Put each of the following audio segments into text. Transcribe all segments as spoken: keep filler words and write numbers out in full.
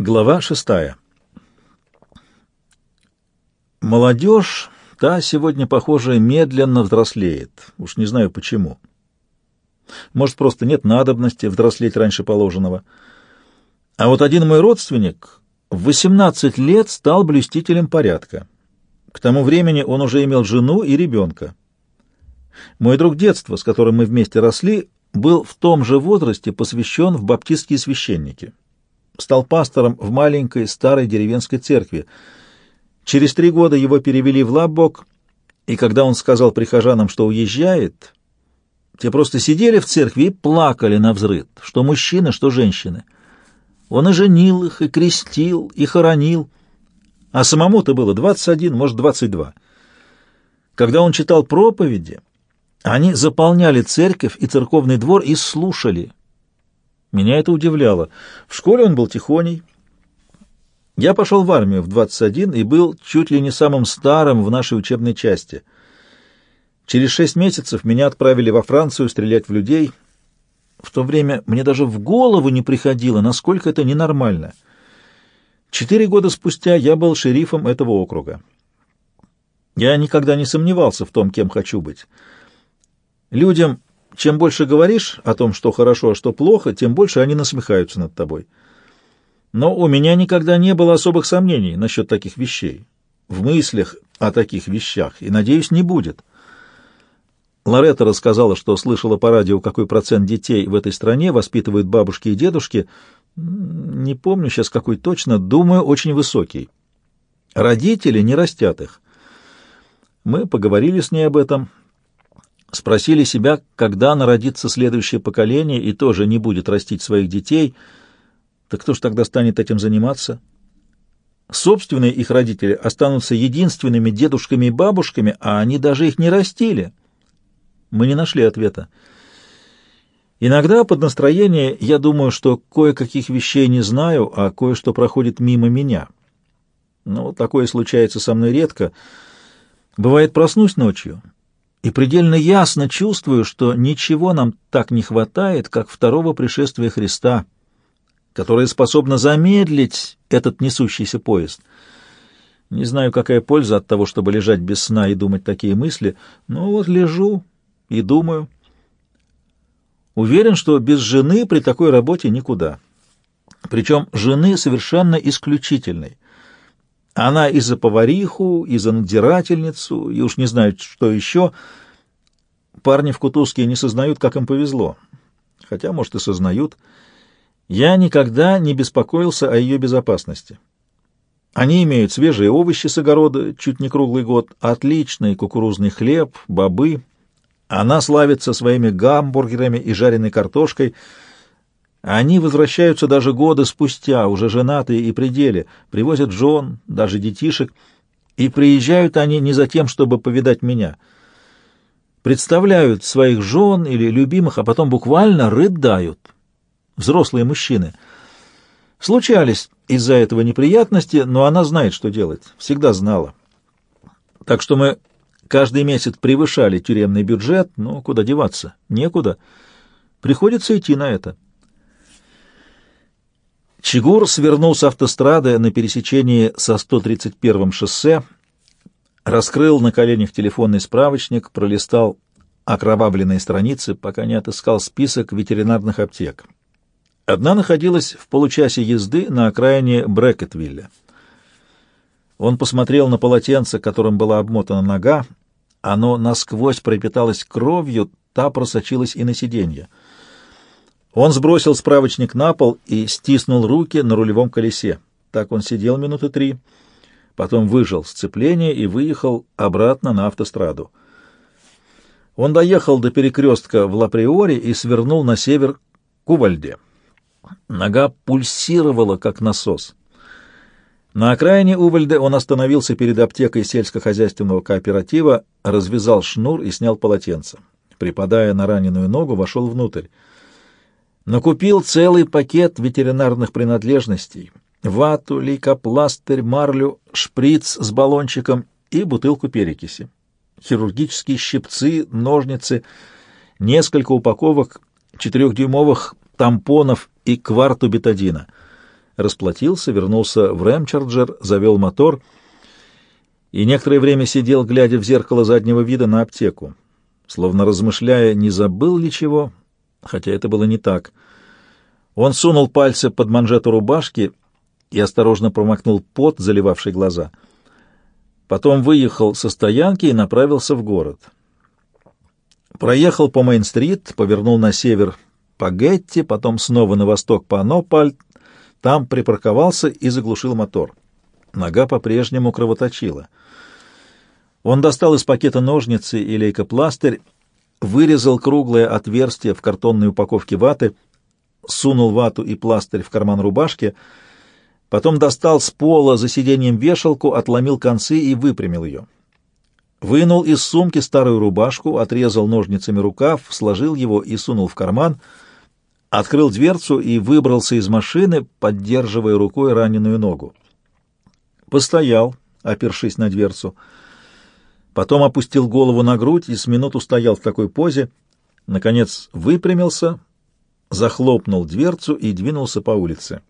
Глава шестая. Молодежь, та сегодня, похоже, медленно взрослеет. Уж не знаю почему. Может, просто нет надобности взрослеть раньше положенного. А вот один мой родственник в восемнадцать лет стал блюстителем порядка. К тому времени он уже имел жену и ребенка. Мой друг детства, с которым мы вместе росли, был в том же возрасте посвящен в баптистские священники. Стал пастором в маленькой старой деревенской церкви. Через три года его перевели в Лаббок, и когда он сказал прихожанам, что уезжает, те просто сидели в церкви и плакали навзрыд, что мужчины, что женщины. Он и женил их, и крестил, и хоронил, а самому-то было двадцать один, может, двадцать два. Когда он читал проповеди, они заполняли церковь и церковный двор и слушали. Меня это удивляло. В школе он был тихоней. Я пошел в армию в двадцать один и был чуть ли не самым старым в нашей учебной части. Через шесть месяцев меня отправили во Францию стрелять в людей. В то время мне даже в голову не приходило, насколько это ненормально. Четыре года спустя я был шерифом этого округа. Я никогда не сомневался в том, кем хочу быть. Людям, чем больше говоришь о том, что хорошо, а что плохо, тем больше они насмехаются над тобой. Но у меня никогда не было особых сомнений насчет таких вещей, в мыслях о таких вещах, и, надеюсь, не будет. Лоретта рассказала, что слышала по радио, какой процент детей в этой стране воспитывают бабушки и дедушки. Не помню сейчас какой точно, думаю, очень высокий. Родители не растят их. Мы поговорили с ней об этом. Спросили себя, когда народится следующее поколение и тоже не будет растить своих детей, так кто ж тогда станет этим заниматься? Собственные их родители останутся единственными дедушками и бабушками, а они даже их не растили. Мы не нашли ответа. Иногда под настроение я думаю, что кое-каких вещей не знаю, а кое-что проходит мимо меня. Но такое случается со мной редко. Бывает, проснусь ночью и предельно ясно чувствую, что ничего нам так не хватает, как второго пришествия Христа, которое способно замедлить этот несущийся поезд. Не знаю, какая польза от того, чтобы лежать без сна и думать такие мысли, но вот лежу и думаю. Уверен, что без жены при такой работе никуда. Причем жены совершенно исключительной. Она и за повариху, и за надзирательницу, и уж не знают, что еще. Парни в Кутузке не сознают, как им повезло. Хотя, может, и сознают. Я никогда не беспокоился о ее безопасности. Они имеют свежие овощи с огорода, чуть не круглый год, отличный кукурузный хлеб, бобы. Она славится своими гамбургерами и жареной картошкой. Они возвращаются даже годы спустя, уже женатые и при деле, привозят жен, даже детишек, и приезжают они не за тем, чтобы повидать меня. Представляют своих жен или любимых, а потом буквально рыдают. Взрослые мужчины. Случались из-за этого неприятности, но она знает, что делать, всегда знала. Так что мы каждый месяц превышали тюремный бюджет, но куда деваться? Некуда. Приходится идти на это. Чигур свернул с автострады на пересечении со сто тридцать первым шоссе, раскрыл на коленях телефонный справочник, пролистал окровавленные страницы, пока не отыскал список ветеринарных аптек. Одна находилась в получасе езды на окраине Брэкетвилля. Он посмотрел на полотенце, которым была обмотана нога. Оно насквозь пропиталось кровью, та просочилась и на сиденье. Он сбросил справочник на пол и стиснул руки на рулевом колесе. Так он сидел минуты три, потом выжал сцепление и выехал обратно на автостраду. Он доехал до перекрестка в Ла-Приоре и свернул на север к Увальде. Нога пульсировала, как насос. На окраине Увальде он остановился перед аптекой сельскохозяйственного кооператива, развязал шнур и снял полотенце. Припадая на раненую ногу, вошел внутрь. Накупил целый пакет ветеринарных принадлежностей: вату, лейкопластырь, марлю, шприц с баллончиком и бутылку перекиси, хирургические щипцы, ножницы, несколько упаковок четырехдюймовых тампонов и кварту бетадина. расплатился, вернулся в Рэмчарджер, завел мотор и некоторое время сидел, глядя в зеркало заднего вида на аптеку, словно размышляя, не забыл ли чего, хотя это было не так. Он сунул пальцы под манжету рубашки и осторожно промокнул пот, заливавший глаза. Потом выехал со стоянки и направился в город. Проехал по Мейн-стрит, повернул на север по Гетти, потом снова на восток по Нопаль, там припарковался и заглушил мотор. Нога по-прежнему кровоточила. Он достал из пакета ножницы и лейкопластырь, вырезал круглое отверстие в картонной упаковке ваты, сунул вату и пластырь в карман рубашки, потом достал с пола за сиденьем вешалку, отломил концы и выпрямил ее. Вынул из сумки старую рубашку, отрезал ножницами рукав, сложил его и сунул в карман, открыл дверцу и выбрался из машины, поддерживая рукой раненую ногу. Постоял, опершись на дверцу, потом опустил голову на грудь и с минуту стоял в такой позе, наконец выпрямился, захлопнул дверцу и двинулся по улице.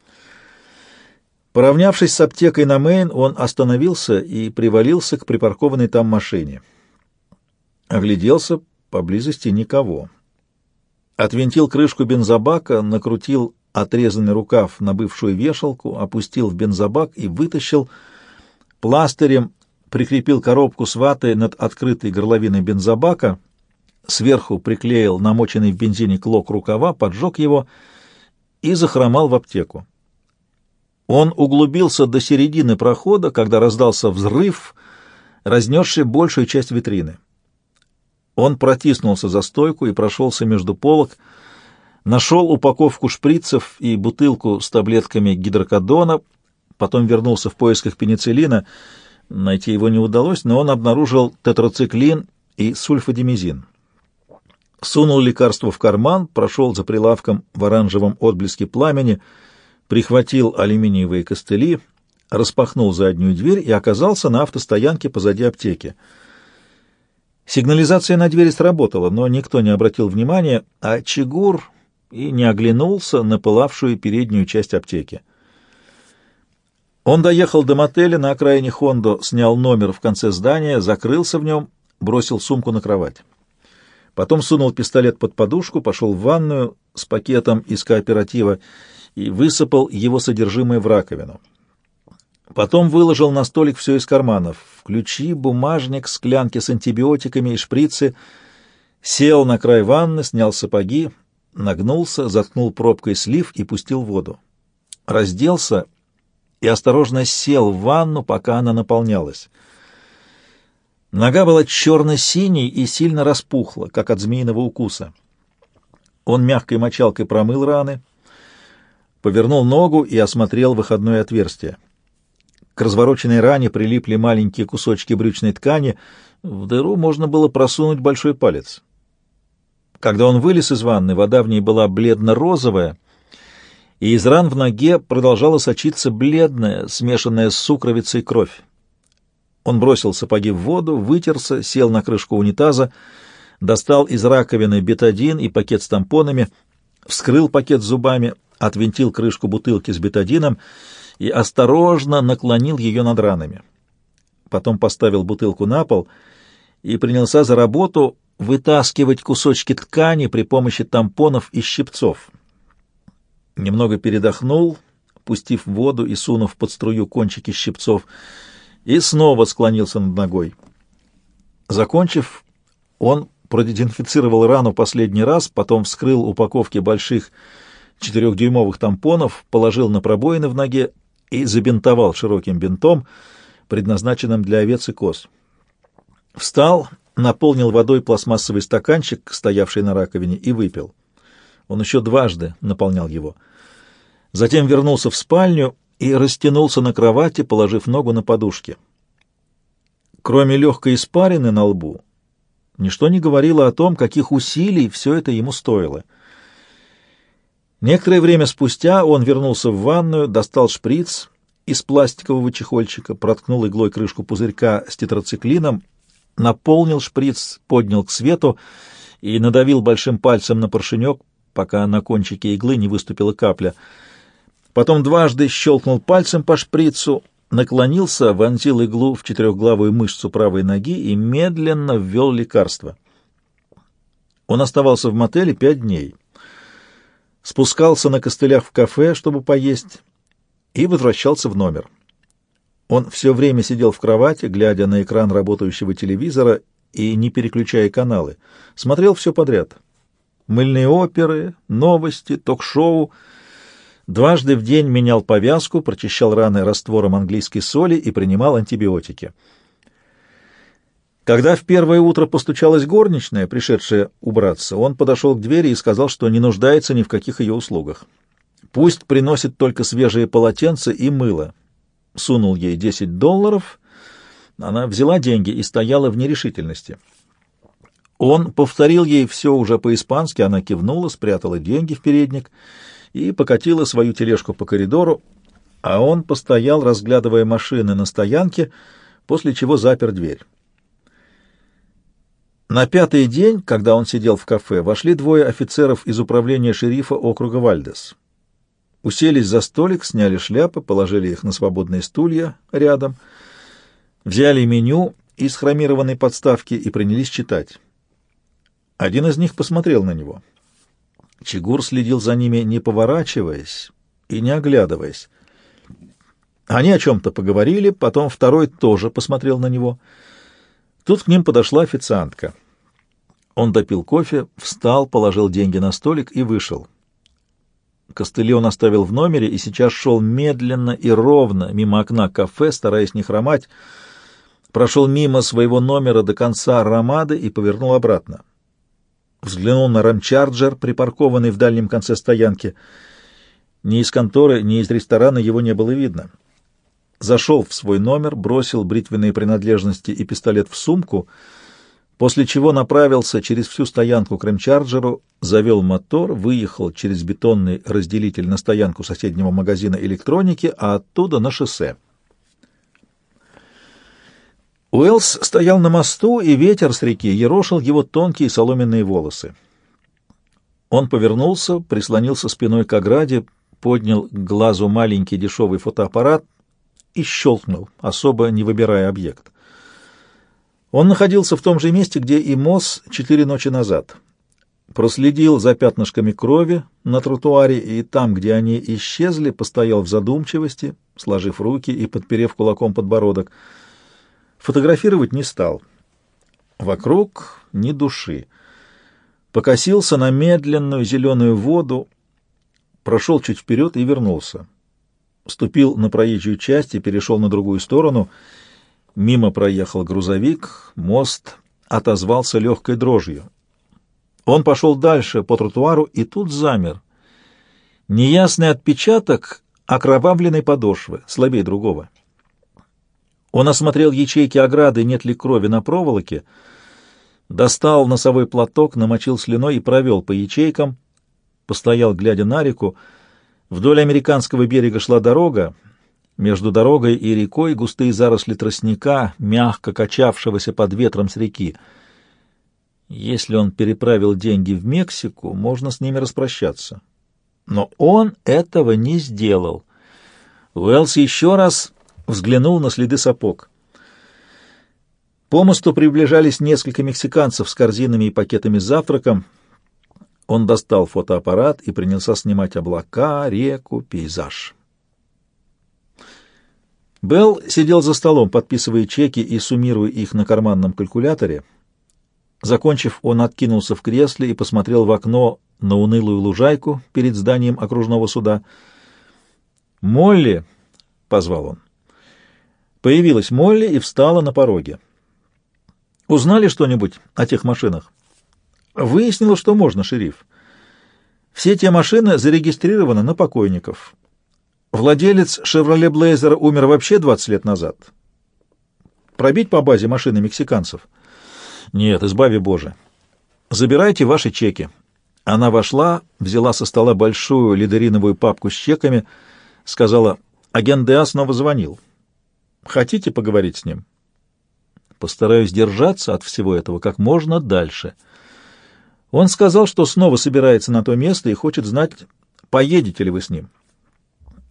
Поравнявшись с аптекой на Мейн, он остановился и привалился к припаркованной там машине. Огляделся, поблизости никого. Отвинтил крышку бензобака, накрутил отрезанный рукав на бывшую вешалку, опустил в бензобак и вытащил, пластырем прикрепил коробку с ватой над открытой горловиной бензобака, сверху приклеил намоченный в бензине клок рукава, поджег его и захромал в аптеку. Он углубился до середины прохода, когда раздался взрыв, разнесший большую часть витрины. Он протиснулся за стойку и прошелся между полок, нашел упаковку шприцев и бутылку с таблетками гидрокодона, потом вернулся в поисках пенициллина. Найти его не удалось, но он обнаружил тетрациклин и сульфадимизин. Сунул лекарство в карман, прошел за прилавком в оранжевом отблеске пламени, прихватил алюминиевые костыли, распахнул заднюю дверь и оказался на автостоянке позади аптеки. Сигнализация на двери сработала, но никто не обратил внимания, а Чигур и не оглянулся на пылавшую переднюю часть аптеки. Он доехал до мотеля на окраине Хондо, снял номер в конце здания, закрылся в нем, бросил сумку на кровать. Потом сунул пистолет под подушку, пошел в ванную с пакетом из кооператива и высыпал его содержимое в раковину. Потом выложил на столик все из карманов — ключи, бумажник, склянки с антибиотиками и шприцы, сел на край ванны, снял сапоги, нагнулся, заткнул пробкой слив и пустил воду. Разделся и осторожно сел в ванну, пока она наполнялась. Нога была черно-синей и сильно распухла, как от змеиного укуса. Он мягкой мочалкой промыл раны, повернул ногу и осмотрел выходное отверстие. К развороченной ране прилипли маленькие кусочки брючной ткани, в дыру можно было просунуть большой палец. Когда он вылез из ванны, вода в ней была бледно-розовая, и из ран в ноге продолжала сочиться бледная, смешанная с сукровицей кровь. Он бросил сапоги в воду, вытерся, сел на крышку унитаза, достал из раковины бетадин и пакет с тампонами, вскрыл пакет зубами, отвинтил крышку бутылки с бетадином и осторожно наклонил ее над ранами. Потом поставил бутылку на пол и принялся за работу вытаскивать кусочки ткани при помощи тампонов и щипцов. Немного передохнул, пустив воду и сунув под струю кончики щипцов, и снова склонился над ногой. Закончив, он продезинфицировал рану последний раз, потом вскрыл упаковки больших четырехдюймовых тампонов, положил на пробоины в ноге и забинтовал широким бинтом, предназначенным для овец и коз. Встал, наполнил водой пластмассовый стаканчик, стоявший на раковине, и выпил. Он еще дважды наполнял его. Затем вернулся в спальню и растянулся на кровати, положив ногу на подушки. Кроме легкой испарины на лбу, ничто не говорило о том, каких усилий все это ему стоило. Некоторое время спустя он вернулся в ванную, достал шприц из пластикового чехольчика, проткнул иглой крышку пузырька с тетрациклином, наполнил шприц, поднял к свету и надавил большим пальцем на поршенек, пока на кончике иглы не выступила капля. Потом дважды щелкнул пальцем по шприцу, наклонился, вонзил иглу в четырехглавую мышцу правой ноги и медленно ввел лекарство. Он оставался в мотеле пять дней. Спускался на костылях в кафе, чтобы поесть, и возвращался в номер. Он все время сидел в кровати, глядя на экран работающего телевизора и не переключая каналы. Смотрел все подряд. Мыльные оперы, новости, ток-шоу. Дважды в день менял повязку, прочищал раны раствором английской соли и принимал антибиотики. Когда в первое утро постучалась горничная, пришедшая убраться, он подошел к двери и сказал, что не нуждается ни в каких ее услугах. Пусть приносит только свежие полотенца и мыло. Сунул ей десять долларов, она взяла деньги и стояла в нерешительности. Он повторил ей все уже по-испански, она кивнула, спрятала деньги в передник и покатила свою тележку по коридору, а он постоял, разглядывая машины на стоянке, после чего запер дверь. На пятый день, когда он сидел в кафе, вошли двое офицеров из управления шерифа округа Вальдес. Уселись за столик, сняли шляпы, положили их на свободные стулья рядом, взяли меню из хромированной подставки и принялись читать. Один из них посмотрел на него. Чигур следил за ними, не поворачиваясь и не оглядываясь. Они о чем-то поговорили, потом второй тоже посмотрел на него. Тут к ним подошла официантка. Он допил кофе, встал, положил деньги на столик и вышел. Костыли он оставил в номере и сейчас шел медленно и ровно мимо окна кафе, стараясь не хромать. Прошел мимо своего номера до конца Рамады и повернул обратно. Взглянул на рамчарджер, припаркованный в дальнем конце стоянки. Ни из конторы, ни из ресторана его не было видно. Зашел в свой номер, бросил бритвенные принадлежности и пистолет в сумку, после чего направился через всю стоянку к рамчарджеру, завел мотор, выехал через бетонный разделитель на стоянку соседнего магазина электроники, а оттуда на шоссе. Уэллс стоял на мосту, и ветер с реки ерошил его тонкие соломенные волосы. Он повернулся, прислонился спиной к ограде, поднял к глазу маленький дешевый фотоаппарат и щелкнул, особо не выбирая объект. Он находился в том же месте, где и Мосс четыре ночи назад. Проследил за пятнышками крови на тротуаре, и там, где они исчезли, постоял в задумчивости, сложив руки и подперев кулаком подбородок. Фотографировать не стал. Вокруг ни души. Покосился на медленную зеленую воду, прошел чуть вперед и вернулся. Ступил на проезжую часть и перешел на другую сторону. Мимо проехал грузовик, мост отозвался легкой дрожью. Он пошел дальше по тротуару и тут замер. Неясный отпечаток окровавленной подошвы, слабее другого. Он осмотрел ячейки ограды, нет ли крови на проволоке, достал носовой платок, намочил слюной и провел по ячейкам, постоял, глядя на реку. Вдоль американского берега шла дорога, между дорогой и рекой густые заросли тростника, мягко качавшегося под ветром с реки. Если он переправил деньги в Мексику, можно с ними распрощаться. Но он этого не сделал. Уэллс еще раз взглянул на следы сапог. По мосту приближались несколько мексиканцев с корзинами и пакетами с завтраком. Он достал фотоаппарат и принялся снимать облака, реку, пейзаж. Белл сидел за столом, подписывая чеки и суммируя их на карманном калькуляторе. Закончив, он откинулся в кресле и посмотрел в окно на унылую лужайку перед зданием окружного суда. «Молли!» — позвал он. Появилась Молли и встала на пороге. «Узнали что-нибудь о тех машинах?» Выяснилось, что можно, шериф. Все те машины зарегистрированы на покойников. Владелец «Шевроле Блейзера» умер вообще двадцать лет назад. Пробить по базе машины мексиканцев? Нет, избави Боже. Забирайте ваши чеки. Она вошла, взяла со стола большую лидериновую папку с чеками, сказала: агент Деа снова звонил. Хотите поговорить с ним? Постараюсь держаться от всего этого как можно дальше. Он сказал, что снова собирается на то место и хочет знать, поедете ли вы с ним.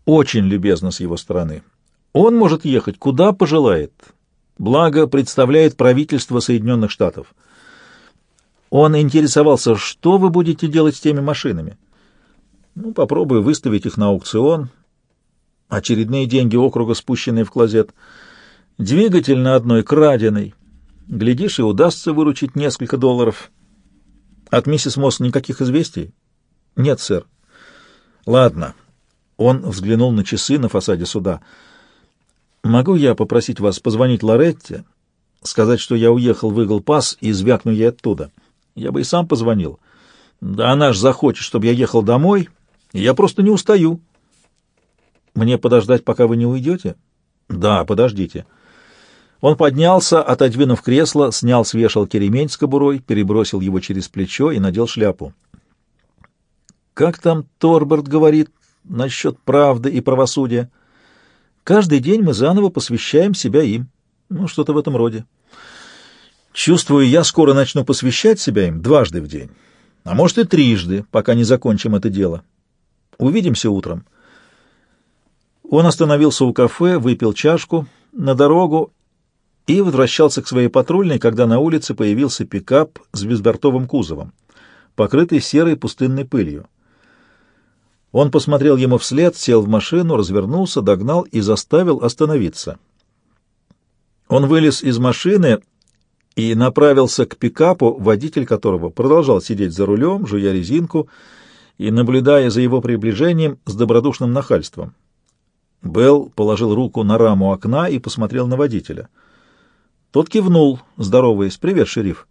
Очень любезно с его стороны. Он может ехать куда пожелает. Благо представляет правительство Соединенных Штатов. Он интересовался, что вы будете делать с теми машинами. Ну, попробую выставить их на аукцион. Очередные деньги округа, спущенные в клозет. Двигатель на одной краденый. Глядишь, и удастся выручить несколько долларов. От миссис Мосс никаких известий? Нет, сэр. Ладно. Он взглянул на часы на фасаде суда. Могу я попросить вас позвонить Лоретте, сказать, что я уехал в Игл-Пасс и звякну ей оттуда? Я бы и сам позвонил. Да она ж захочет, чтобы я ехал домой, и я просто не устаю. Мне подождать, пока вы не уйдете? Да, подождите. Он поднялся, отодвинув кресло, снял с вешалки ремень с кобурой, перебросил его через плечо и надел шляпу. Как там Торберт говорит насчет правды и правосудия? Каждый день мы заново посвящаем себя им. Ну, что-то в этом роде. Чувствую, я скоро начну посвящать себя им дважды в день. А может и трижды, пока не закончим это дело. Увидимся утром. Он остановился у кафе, выпил чашку на дорогу и возвращался к своей патрульной, когда на улице появился пикап с безбортовым кузовом, покрытый серой пустынной пылью. Он посмотрел ему вслед, сел в машину, развернулся, догнал и заставил остановиться. Он вылез из машины и направился к пикапу, водитель которого продолжал сидеть за рулем, жуя резинку и наблюдая за его приближением с добродушным нахальством. Белл положил руку на раму окна и посмотрел на водителя. Тот кивнул, здороваясь. «Привет, шериф».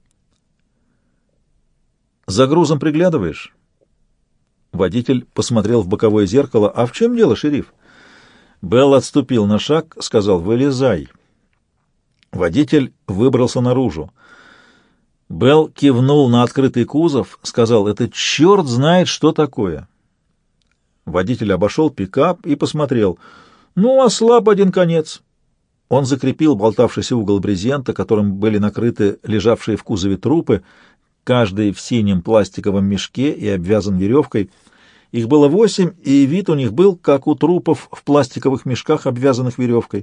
«За грузом приглядываешь?» Водитель посмотрел в боковое зеркало. «А в чем дело, шериф?» Белл отступил на шаг, сказал: «Вылезай». Водитель выбрался наружу. Белл кивнул на открытый кузов, сказал: «Это черт знает, что такое». Водитель обошел пикап и посмотрел. «Ну, ослаб один конец». Он закрепил болтавшийся угол брезента, которым были накрыты лежавшие в кузове трупы, каждый в синем пластиковом мешке и обвязан веревкой. Их было восемь, и вид у них был, как у трупов в пластиковых мешках, обвязанных веревкой.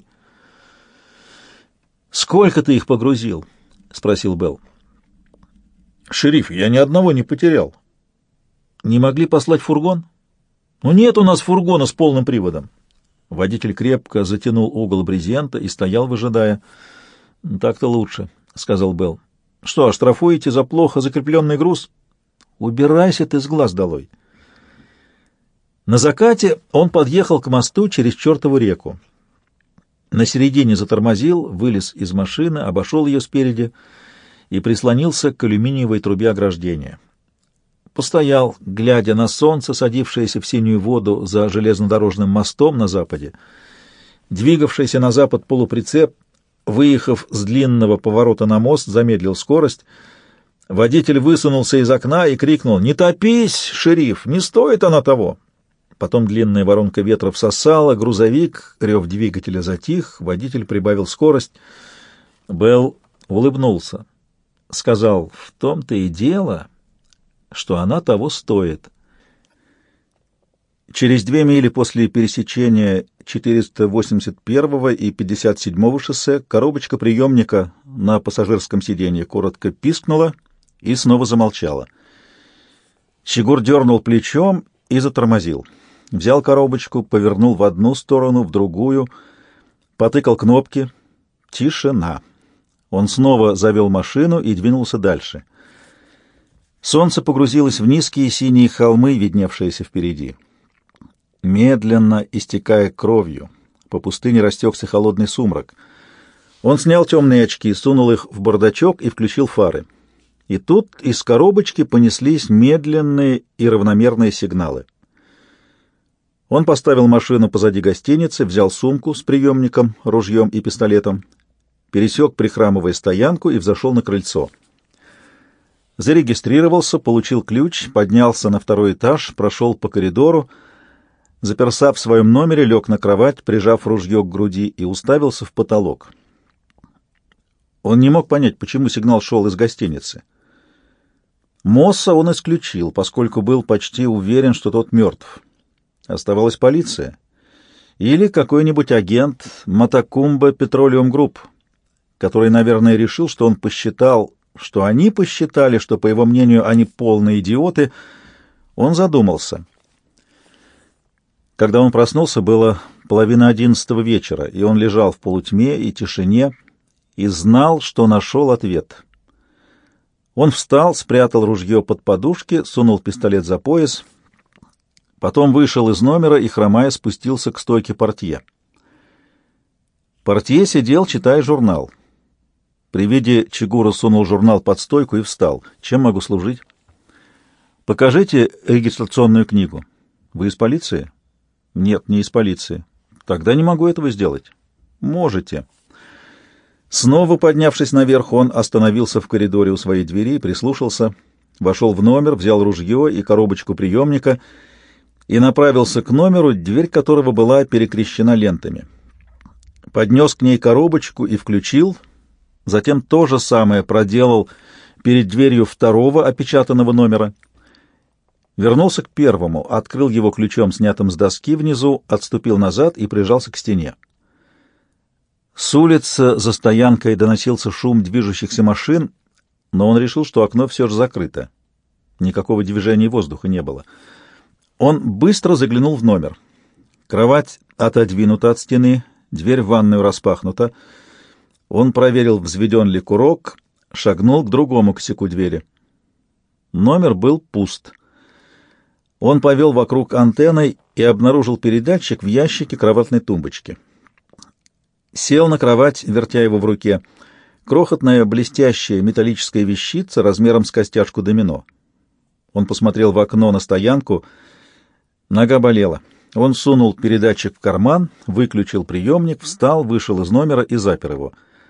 «Сколько ты их погрузил?» — спросил Белл. «Шериф, я ни одного не потерял». «Не могли послать фургон?» «Ну нет у нас фургона с полным приводом». Водитель крепко затянул угол брезента и стоял, выжидая. «Так-то лучше», — сказал Белл. «Что, оштрафуете за плохо закрепленный груз?» «Убирайся ты с глаз долой». На закате он подъехал к мосту через чертову реку. На середине затормозил, вылез из машины, обошел ее спереди и прислонился к алюминиевой трубе ограждения. Постоял, глядя на солнце, садившееся в синюю воду за железнодорожным мостом на западе. Двигавшийся на запад полуприцеп, выехав с длинного поворота на мост, замедлил скорость. Водитель высунулся из окна и крикнул: «Не топись, шериф, не стоит она того!» Потом длинная воронка ветра всосала, грузовик, рев двигателя затих, водитель прибавил скорость. Белл улыбнулся, сказал: «В том-то и дело, что она того стоит». Через две мили после пересечения четыреста восемьдесят первого и пятьдесят седьмого шоссе коробочка приемника на пассажирском сиденье коротко пискнула и снова замолчала. Чигур дернул плечом и затормозил. Взял коробочку, повернул в одну сторону, в другую, потыкал кнопки. Тишина. Он снова завел машину и двинулся дальше. Солнце погрузилось в низкие синие холмы, видневшиеся впереди. Медленно истекая кровью, по пустыне растекся холодный сумрак. Он снял темные очки, сунул их в бардачок и включил фары. И тут из коробочки понеслись медленные и равномерные сигналы. Он поставил машину позади гостиницы, взял сумку с приемником, ружьем и пистолетом, пересек, прихрамывая, стоянку и взошел на крыльцо. Зарегистрировался, получил ключ, поднялся на второй этаж, прошел по коридору, заперся в своем номере, лег на кровать, прижав ружье к груди, и уставился в потолок. Он не мог понять, почему сигнал шел из гостиницы. Мосса он исключил, поскольку был почти уверен, что тот мертв. Оставалась полиция. Или какой-нибудь агент Матакумба Петролиум Групп, который, наверное, решил, что он посчитал, что они посчитали, что, по его мнению, они полные идиоты. Он задумался. Когда он проснулся, было половина одиннадцатого вечера, и он лежал в полутьме и тишине и знал, что нашел ответ. Он встал, спрятал ружье под подушки, сунул пистолет за пояс, потом вышел из номера и, хромая, спустился к стойке портье. Портье сидел, читая журнал. При виде Чигура сунул журнал под стойку и встал. «Чем могу служить?» «Покажите регистрационную книгу». «Вы из полиции?» «Нет, не из полиции». «Тогда не могу этого сделать». «Можете». Снова поднявшись наверх, он остановился в коридоре у своей двери, прислушался, вошел в номер, взял ружье и коробочку приемника и направился к номеру, дверь которого была перекрещена лентами. Поднес к ней коробочку и включил, затем то же самое проделал перед дверью второго опечатанного номера. Вернулся к первому, открыл его ключом, снятым с доски внизу, отступил назад и прижался к стене. С улицы за стоянкой доносился шум движущихся машин, но он решил, что окно все же закрыто. Никакого движения воздуха не было. Он быстро заглянул в номер. Кровать отодвинута от стены, дверь в ванную распахнута. Он проверил, взведен ли курок, шагнул к другому косяку двери. Номер был пуст. Он повел вокруг антенной и обнаружил передатчик в ящике кроватной тумбочки. Сел на кровать, вертя его в руке. Крохотная блестящая металлическая вещица размером с костяшку домино. Он посмотрел в окно на стоянку. Нога болела. Он сунул передатчик в карман, выключил приемник, встал, вышел из номера и запер его.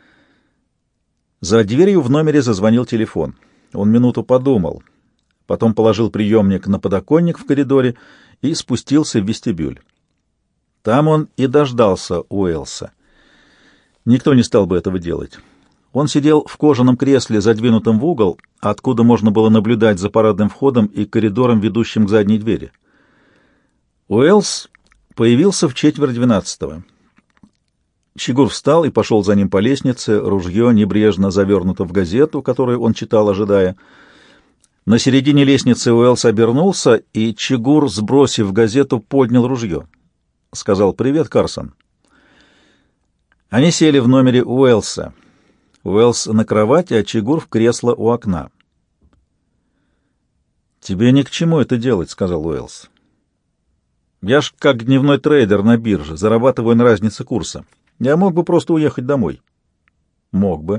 За дверью в номере зазвонил телефон. Он минуту подумал. Потом положил приемник на подоконник в коридоре и спустился в вестибюль. Там он и дождался Уэллса. Никто не стал бы этого делать. Он сидел в кожаном кресле, задвинутом в угол, откуда можно было наблюдать за парадным входом и коридором, ведущим к задней двери. Уэллс появился в четверть двенадцатого. Чигур встал и пошел за ним по лестнице, ружье небрежно завернуто в газету, которую он читал, ожидая. На середине лестницы Уэллс обернулся, и Чигур, сбросив газету, поднял ружье. Сказал: «Привет, Карсон». Они сели в номере Уэллса. Уэллс на кровати, а Чигур в кресло у окна. «Тебе ни к чему это делать», — сказал Уэллс. «Я ж как дневной трейдер на бирже, зарабатываю на разнице курса. Я мог бы просто уехать домой». «Мог бы.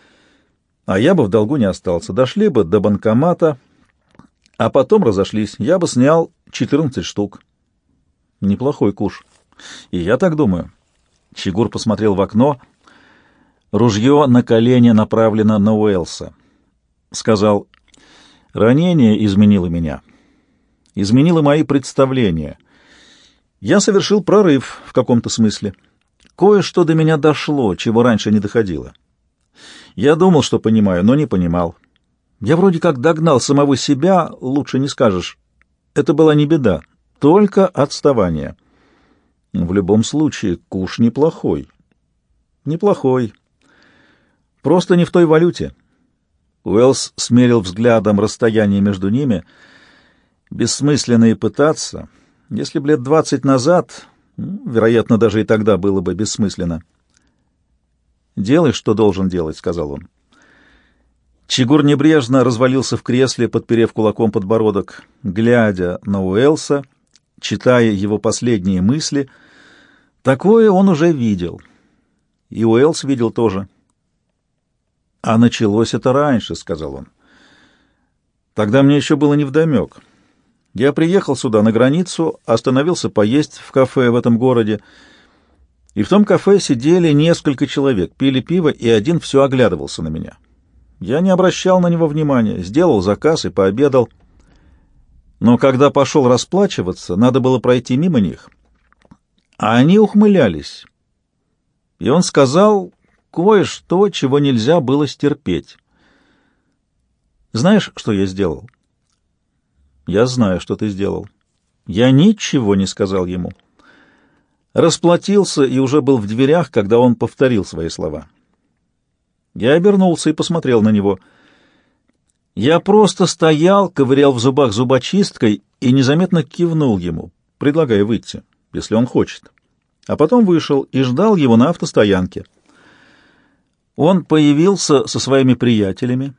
А я бы в долгу не остался. Дошли бы до банкомата, а потом разошлись. Я бы снял четырнадцать штук». «Неплохой куш». «И я так думаю». Чигур посмотрел в окно. Ружье на колени направлено на Уэллса. Сказал: «Ранение изменило меня. Изменило мои представления. Я совершил прорыв в каком-то смысле. Кое-что до меня дошло, чего раньше не доходило. Я думал, что понимаю, но не понимал. Я вроде как догнал самого себя, лучше не скажешь. Это была не беда, только отставание. В любом случае, куш неплохой. Неплохой. Просто не в той валюте». Уэллс смерил взглядом расстояние между ними. Бессмысленно и пытаться. Если бы лет двадцать назад, вероятно, даже и тогда было бы бессмысленно. «Делай, что должен делать», — сказал он. Чигур небрежно развалился в кресле, подперев кулаком подбородок, глядя на Уэллса, читая его последние мысли. Такое он уже видел. И Уэллс видел тоже. «А началось это раньше», — сказал он. «Тогда мне еще было невдомек. Я приехал сюда, на границу, остановился поесть в кафе в этом городе, и в том кафе сидели несколько человек, пили пиво, и один все оглядывался на меня. Я не обращал на него внимания, сделал заказ и пообедал. Но когда пошел расплачиваться, надо было пройти мимо них. А они ухмылялись. И он сказал кое-что, чего нельзя было стерпеть. Знаешь, что я сделал?» «Я знаю, что ты сделал». Я ничего не сказал ему. Расплатился и уже был в дверях, когда он повторил свои слова. Я обернулся и посмотрел на него. Я просто стоял, ковырял в зубах зубочисткой и незаметно кивнул ему, предлагая выйти, если он хочет. А потом вышел и ждал его на автостоянке. Он появился со своими приятелями,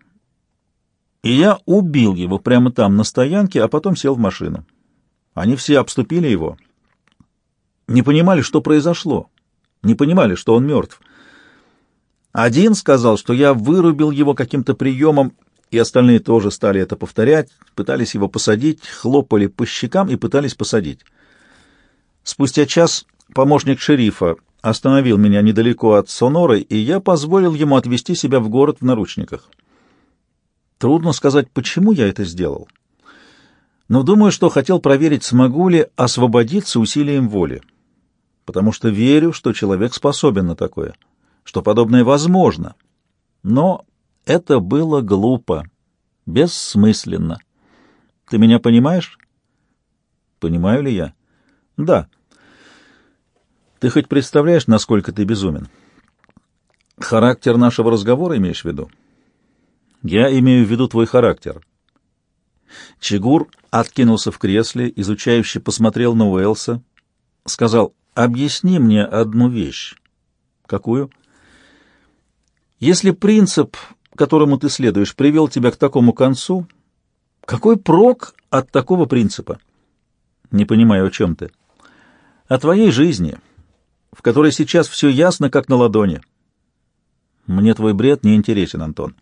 и я убил его прямо там, на стоянке, а потом сел в машину. Они все обступили его, не понимали, что произошло, не понимали, что он мертв. Один сказал, что я вырубил его каким-то приемом, и остальные тоже стали это повторять, пытались его посадить, хлопали по щекам и пытались посадить. Спустя час помощник шерифа остановил меня недалеко от Соноры, и я позволил ему отвезти себя в город в наручниках. Трудно сказать, почему я это сделал, но думаю, что хотел проверить, смогу ли освободиться усилием воли, потому что верю, что человек способен на такое, что подобное возможно. Но это было глупо, бессмысленно. Ты меня понимаешь? Понимаю ли я? Да. Ты хоть представляешь, насколько ты безумен? Характер нашего разговора имеешь в виду? Я имею в виду твой характер. Чигур откинулся в кресле, изучающе посмотрел на Уэллса, сказал: «Объясни мне одну вещь». «Какую?» «Если принцип, которому ты следуешь, привел тебя к такому концу, какой прок от такого принципа?» «Не понимаю, о чем ты». «О твоей жизни, в которой сейчас все ясно, как на ладони». «Мне твой бред не интересен, Антон.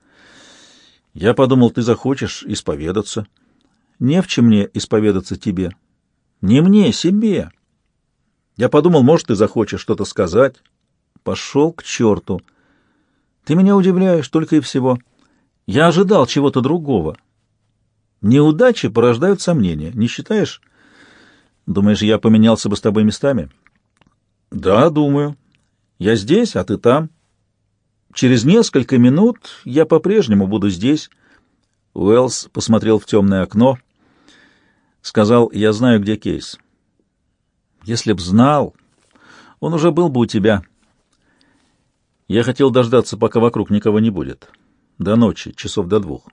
Я подумал, ты захочешь исповедаться». «Не в чем мне исповедаться тебе». «Не мне, себе». «Я подумал, может, ты захочешь что-то сказать». «Пошел к черту. Ты меня удивляешь только и всего. Я ожидал чего-то другого. Неудачи порождают сомнения, не считаешь? Думаешь, я поменялся бы с тобой местами?» «Да, думаю. Я здесь, а ты там. Через несколько минут я по-прежнему буду здесь». Уэллс посмотрел в темное окно, сказал: «Я знаю, где Кейс». «Если б знал, он уже был бы у тебя». «Я хотел дождаться, пока вокруг никого не будет. До ночи, часов до двух».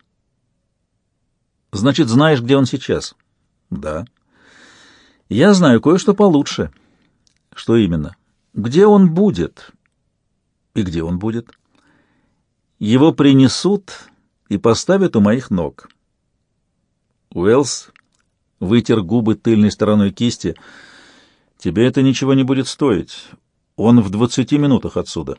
«Значит, знаешь, где он сейчас?» «Да». «Я знаю кое-что получше». «Что именно?» «Где он будет?» «И где он будет?» «Его принесут и поставят у моих ног». Уэллс вытер губы тыльной стороной кисти. «Тебе это ничего не будет стоить. Он в двадцати минутах отсюда».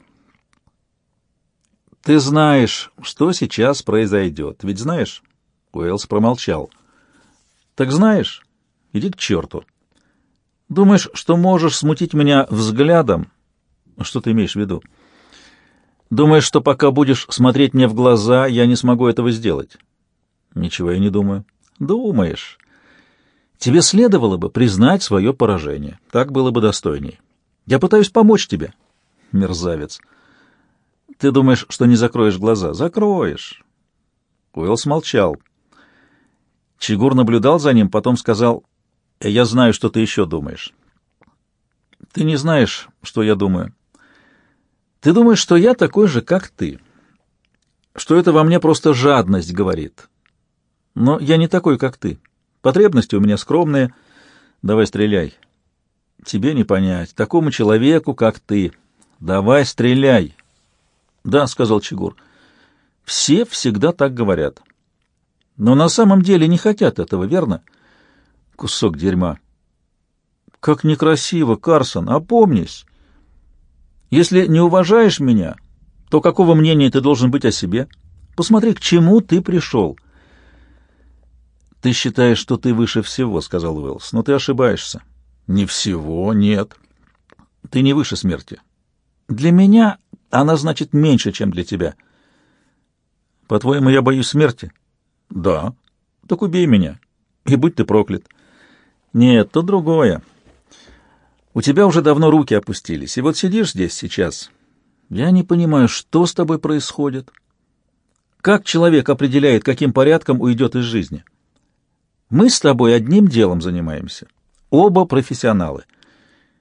«Ты знаешь, что сейчас произойдет. Ведь знаешь?» Уэллс промолчал. «Так знаешь? Иди к черту. Думаешь, что можешь смутить меня взглядом?» «Что ты имеешь в виду?» «Думаешь, что пока будешь смотреть мне в глаза, я не смогу этого сделать?» «Ничего я не думаю». «Думаешь. Тебе следовало бы признать свое поражение. Так было бы достойней. Я пытаюсь помочь тебе». «Мерзавец. Ты думаешь, что не закроешь глаза?» «Закроешь». Уэллс молчал. Чигур наблюдал за ним, потом сказал: «Я знаю, что ты еще думаешь». «Ты не знаешь, что я думаю. Ты думаешь, что я такой же, как ты, что это во мне просто жадность говорит. Но я не такой, как ты. Потребности у меня скромные. Давай стреляй. Тебе не понять. Такому человеку, как ты. Давай стреляй». «Да», — сказал Чигур. «Все всегда так говорят. Но на самом деле не хотят этого, верно?» «Кусок дерьма». «Как некрасиво, Карсон, опомнись. Если не уважаешь меня, то какого мнения ты должен быть о себе? Посмотри, к чему ты пришел». «Ты считаешь, что ты выше всего», — сказал Уэллс, — «но ты ошибаешься». «Не всего, нет». «Ты не выше смерти. Для меня она значит меньше, чем для тебя». «По-твоему, я боюсь смерти?» «Да». «Так убей меня, и будь ты проклят». «Нет, то другое. У тебя уже давно руки опустились, и вот сидишь здесь сейчас. Я не понимаю, что с тобой происходит. Как человек определяет, каким порядком уйдет из жизни? Мы с тобой одним делом занимаемся. Оба профессионалы.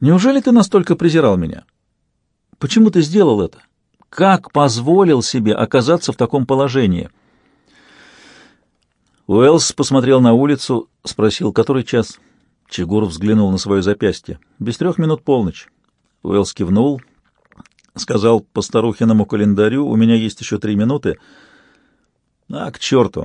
Неужели ты настолько презирал меня? Почему ты сделал это? Как позволил себе оказаться в таком положении?» Уэллс посмотрел на улицу, спросил, который час. Чигур взглянул на свое запястье. «Без трех минут полночь». Уэллс кивнул, сказал по старухиному календарю: «У меня есть еще три минуты». «А, к черту!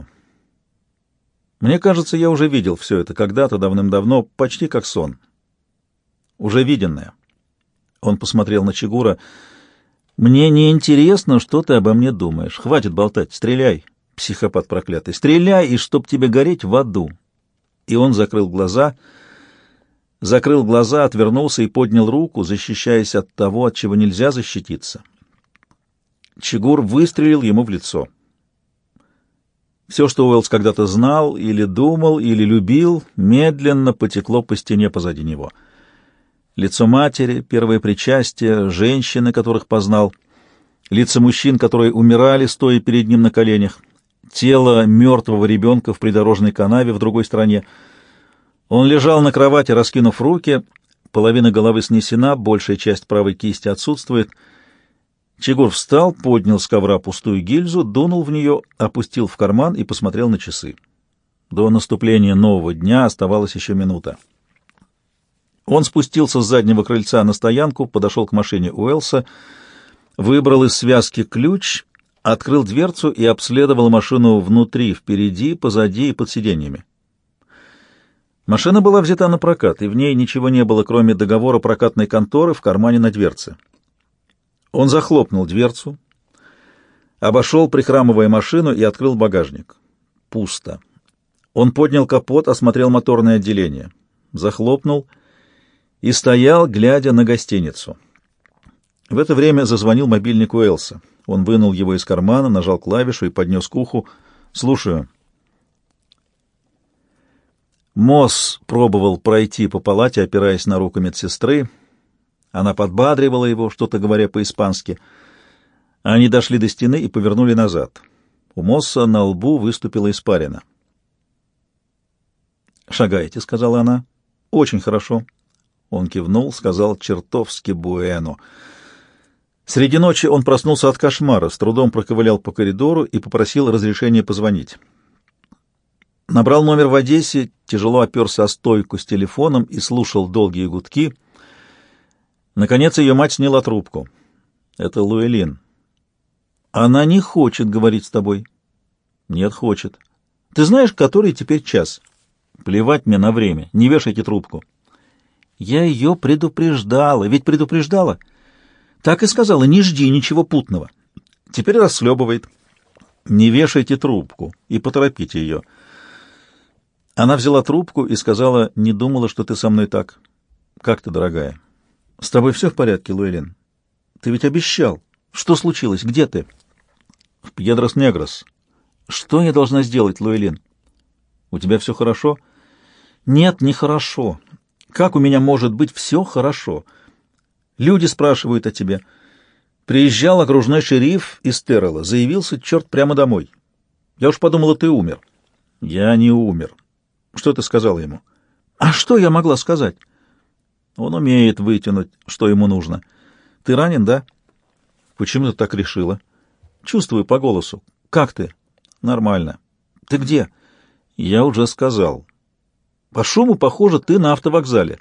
Мне кажется, я уже видел все это когда-то, давным-давно, почти как сон. Уже виденное». Он посмотрел на Чигура. «Мне не интересно, что ты обо мне думаешь. Хватит болтать, стреляй, психопат проклятый, стреляй, и чтоб тебе гореть в аду». И он закрыл глаза, закрыл глаза, отвернулся и поднял руку, защищаясь от того, от чего нельзя защититься. Чигур выстрелил ему в лицо. Все, что Уэллс когда-то знал, или думал, или любил, медленно потекло по стене позади него. Лицо матери, первое причастие, женщины, которых познал, лица мужчин, которые умирали, стоя перед ним на коленях, тело мертвого ребенка в придорожной канаве в другой стороне. Он лежал на кровати, раскинув руки, половина головы снесена, большая часть правой кисти отсутствует. Чигур встал, поднял с ковра пустую гильзу, дунул в нее, опустил в карман и посмотрел на часы. До наступления нового дня оставалась еще минута. Он спустился с заднего крыльца на стоянку, подошел к машине Уэллса, выбрал из связки ключ, открыл дверцу и обследовал машину внутри, впереди, позади и под сиденьями. Машина была взята на прокат, и в ней ничего не было, кроме договора прокатной конторы в кармане на дверце. Он захлопнул дверцу, обошел, прихрамывая машину, и открыл багажник. Пусто. Он поднял капот, осмотрел моторное отделение, захлопнул и стоял, глядя на гостиницу. В это время зазвонил мобильник Уэллса. Он вынул его из кармана, нажал клавишу и поднес к уху. «Слушаю». Мосс пробовал пройти по палате, опираясь на руку медсестры. Она подбадривала его, что-то говоря по-испански. Они дошли до стены и повернули назад. У Мосса на лбу выступила испарина. «Шагайте», — сказала она. «Очень хорошо». Он кивнул, сказал «чертовски буэно». Среди ночи он проснулся от кошмара, с трудом проковылял по коридору и попросил разрешения позвонить. Набрал номер в Одессе, тяжело оперся о стойку с телефоном и слушал долгие гудки. Наконец ее мать сняла трубку. «Это Луэлин». «Она не хочет говорить с тобой». «Нет, хочет». «Ты знаешь, который теперь час?» «Плевать мне на время. Не вешайте трубку». «Я ее предупреждала. Ведь предупреждала?» «Так и сказала, не жди ничего путного». «Теперь расслебывает». «Не вешайте трубку и поторопите ее». Она взяла трубку и сказала: «Не думала, что ты со мной так». «Как ты, дорогая?» «С тобой все в порядке, Луэлин? Ты ведь обещал. Что случилось? Где ты?» «В Пьедрос-Негрос». «Что я должна сделать, Луэлин?» «У тебя все хорошо?» «Нет, не хорошо. Как у меня может быть все хорошо? Люди спрашивают о тебе. Приезжал окружной шериф из Террелла, заявился черт прямо домой. Я уж подумала, ты умер». «Я не умер». «Что ты сказала ему?» «А что я могла сказать?» «Он умеет вытянуть, что ему нужно. Ты ранен, да?» «Почему ты так решила?» «Чувствую по голосу». «Как ты?» «Нормально». «Ты где?» «Я уже сказал». «По шуму, похоже, ты на автовокзале».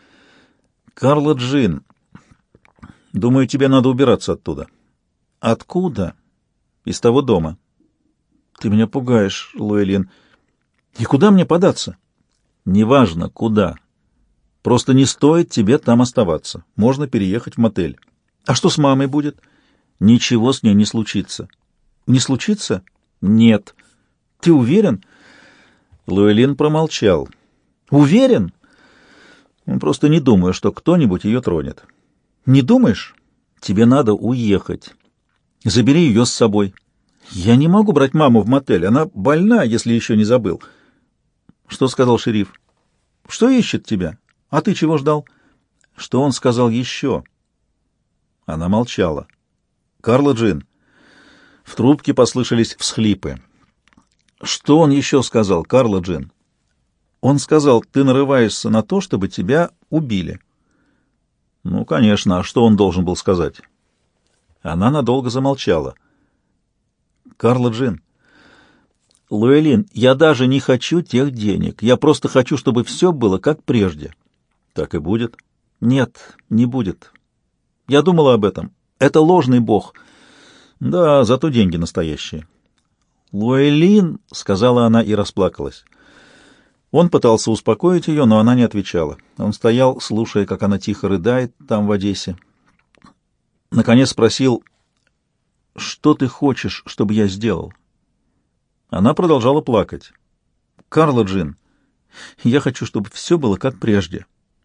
«Карла Джин. Думаю, тебе надо убираться оттуда». «Откуда?» «Из того дома». «Ты меня пугаешь, Луэлин. И куда мне податься?» «Неважно, куда. Просто не стоит тебе там оставаться. Можно переехать в мотель». «А что с мамой будет?» «Ничего с ней не случится». «Не случится?» «Нет». «Ты уверен?» Луэлин промолчал. «Уверен?» «Просто не думаю, что кто-нибудь ее тронет». «Не думаешь? Тебе надо уехать. Забери ее с собой». «Я не могу брать маму в мотель. Она больна, если еще не забыл». «Что сказал шериф?» «Что ищет тебя? А ты чего ждал?» «Что он сказал еще?» Она молчала. «Карла Джин». В трубке послышались всхлипы. «Что он еще сказал, Карла Джин?» «Он сказал, ты нарываешься на то, чтобы тебя убили». Ну, конечно, а что он должен был сказать? Она надолго замолчала. Карла Джин. Луэлин, я даже не хочу тех денег. Я просто хочу, чтобы все было как прежде. Так и будет. Нет, не будет. Я думала об этом. Это ложный бог. Да, зато деньги настоящие. Луэлин, сказала она и расплакалась. Он пытался успокоить ее, но она не отвечала. Он стоял, слушая, как она тихо рыдает там, в Одессе. Наконец спросил: «Что ты хочешь, чтобы я сделал?» Она продолжала плакать. «Карла Джин, я хочу, чтобы все было как прежде.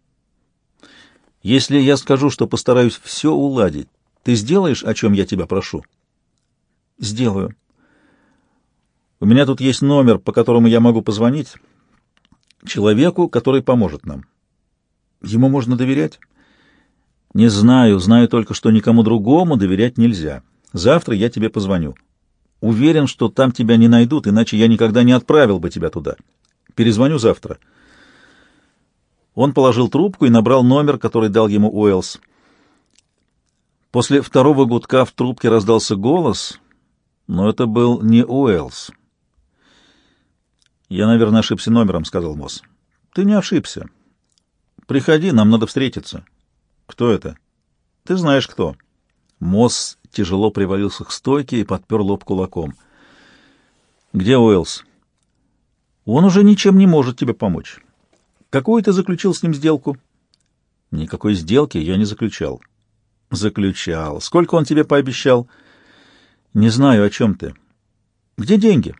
Если я скажу, что постараюсь все уладить, ты сделаешь, о чем я тебя прошу?» «Сделаю. У меня тут есть номер, по которому я могу позвонить человеку, который поможет нам. Ему можно доверять?» «Не знаю, знаю только, что никому другому доверять нельзя. Завтра я тебе позвоню. Уверен, что там тебя не найдут, иначе я никогда не отправил бы тебя туда. Перезвоню завтра». Он положил трубку и набрал номер, который дал ему Уэллс. После второго гудка в трубке раздался голос, но это был не Уэллс. «Я, наверное, ошибся номером», — сказал Мосс. «Ты не ошибся. Приходи, нам надо встретиться». «Кто это?» «Ты знаешь, кто». Мосс тяжело привалился к стойке и подпер лоб кулаком. «Где Уэллс?» «Он уже ничем не может тебе помочь. Какую ты заключил с ним сделку?» «Никакой сделки я не заключал». «Заключал. Сколько он тебе пообещал?» «Не знаю, о чем ты». «Где деньги?»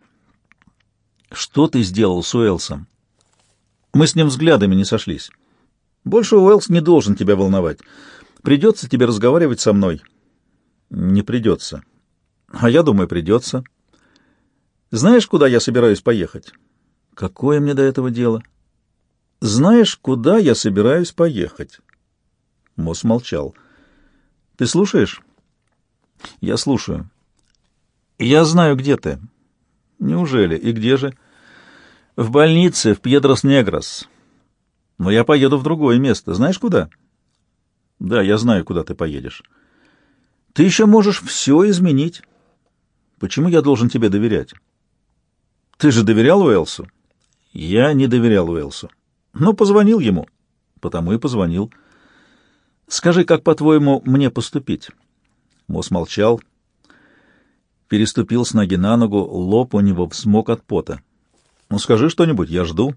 «Что ты сделал с Уэллсом?» «Мы с ним взглядами не сошлись. Больше Уэллс не должен тебя волновать. Придется тебе разговаривать со мной». «Не придется». «А я думаю, придется». «Знаешь, куда я собираюсь поехать?» «Какое мне до этого дело?» «Знаешь, куда я собираюсь поехать?» Мосс молчал. «Ты слушаешь?» «Я слушаю». «Я знаю, где ты». «Неужели? И где же?» «В больнице, в Пьедрос-Негрос. Но я поеду в другое место. Знаешь, куда?» «Да, я знаю, куда ты поедешь». «Ты еще можешь все изменить. Почему я должен тебе доверять?» «Ты же доверял Уэллсу?» «Я не доверял Уэллсу. Но позвонил ему». «Потому и позвонил». «Скажи, как, по-твоему, мне поступить?» Мосс молчал, переступил с ноги на ногу, лоб у него взмок от пота. «Ну, скажи что-нибудь, я жду».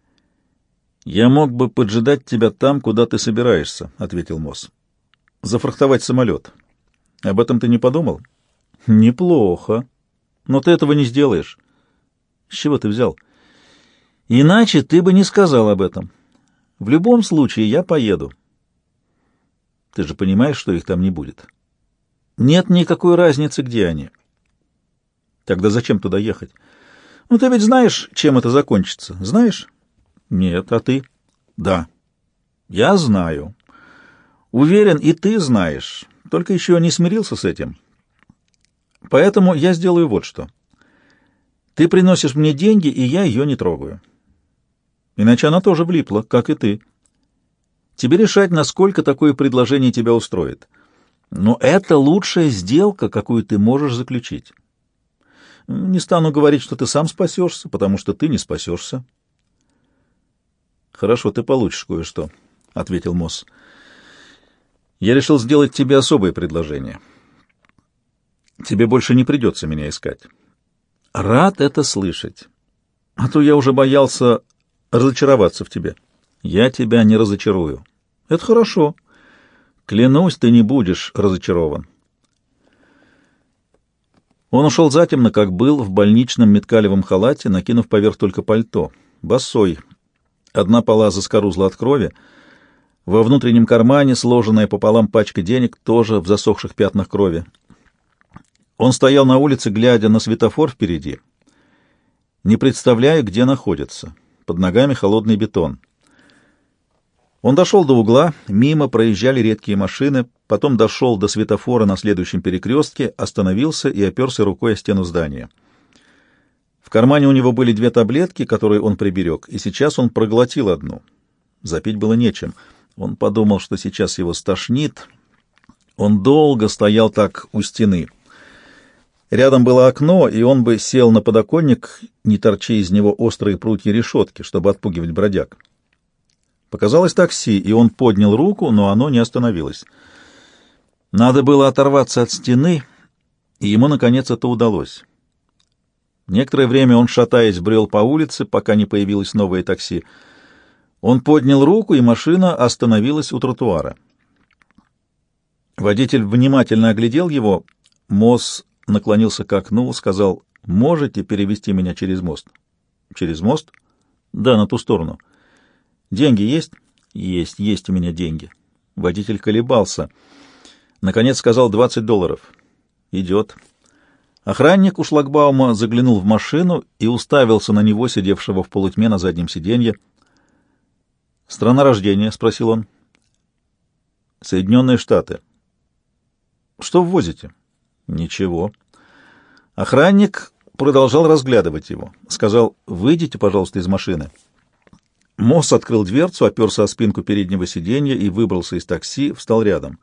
«Я мог бы поджидать тебя там, куда ты собираешься», — ответил Мосс. «Зафрахтовать самолет. Об этом ты не подумал?» «Неплохо. Но ты этого не сделаешь». «С чего ты взял?» «Иначе ты бы не сказал об этом. В любом случае я поеду». «Ты же понимаешь, что их там не будет?» «Нет никакой разницы, где они». «Тогда зачем туда ехать?» «Ну, ты ведь знаешь, чем это закончится. Знаешь?» «Нет, а ты?» «Да». «Я знаю. Уверен, и ты знаешь. Только еще не смирился с этим. Поэтому я сделаю вот что. Ты приносишь мне деньги, и я ее не трогаю. Иначе она тоже влипла, как и ты. Тебе решать, насколько такое предложение тебя устроит. Но это лучшая сделка, какую ты можешь заключить. Не стану говорить, что ты сам спасешься, потому что ты не спасешься». «Хорошо, ты получишь кое-что», — ответил Мосс. «Я решил сделать тебе особое предложение. Тебе больше не придется меня искать». «Рад это слышать. А то я уже боялся разочароваться в тебе». «Я тебя не разочарую». «Это хорошо. Клянусь, ты не будешь разочарован». Он ушел затемно, как был, в больничном меткалевом халате, накинув поверх только пальто. Босой. Одна пола заскорузла от крови. Во внутреннем кармане сложенная пополам пачка денег, тоже в засохших пятнах крови. Он стоял на улице, глядя на светофор впереди, не представляя, где находится. Под ногами холодный бетон. Он дошел до угла, мимо проезжали редкие машины, потом дошел до светофора на следующем перекрестке, остановился и оперся рукой о стену здания. В кармане у него были две таблетки, которые он приберег, и сейчас он проглотил одну. Запить было нечем. Он подумал, что сейчас его стошнит. Он долго стоял так у стены. Рядом было окно, и он бы сел на подоконник, не торча из него острые прутья решетки, чтобы отпугивать бродяг. Показалось такси, и он поднял руку, но оно не остановилось. Надо было оторваться от стены, и ему, наконец, это удалось. Некоторое время он, шатаясь, брел по улице, пока не появилось новое такси. Он поднял руку, и машина остановилась у тротуара. Водитель внимательно оглядел его. Мосс наклонился к окну, сказал: «Можете перевести меня через мост?» «Через мост?» «Да, на ту сторону». «Деньги есть?» «Есть, есть у меня деньги». Водитель колебался. Наконец сказал: «двадцать долларов». «Идет». Охранник у шлагбаума заглянул в машину и уставился на него, сидевшего в полутьме на заднем сиденье. «Страна рождения?» — спросил он. «Соединенные Штаты». «Что ввозите?» «Ничего». Охранник продолжал разглядывать его. Сказал: «Выйдите, пожалуйста, из машины». Мосс открыл дверцу, оперся о спинку переднего сиденья и выбрался из такси, встал рядом.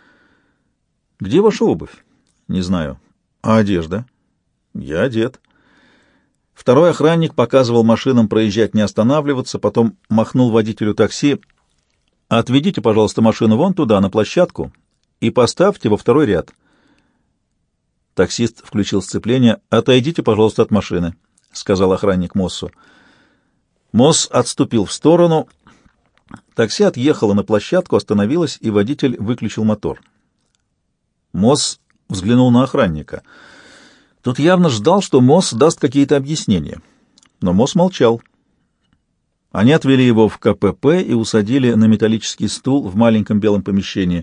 «Где ваша обувь?» «Не знаю». «А одежда?» «Я одет». Второй охранник показывал машинам проезжать, не останавливаться, потом махнул водителю такси: «Отведите, пожалуйста, машину вон туда, на площадку, и поставьте во второй ряд». Таксист включил сцепление. «Отойдите, пожалуйста, от машины», — сказал охранник Моссу. Мосс отступил в сторону. Такси отъехало на площадку, остановилось, и водитель выключил мотор. Мосс взглянул на охранника. Тот явно ждал, что Мосс даст какие-то объяснения. Но Мосс молчал. Они отвели его в ка пэ пэ и усадили на металлический стул в маленьком белом помещении.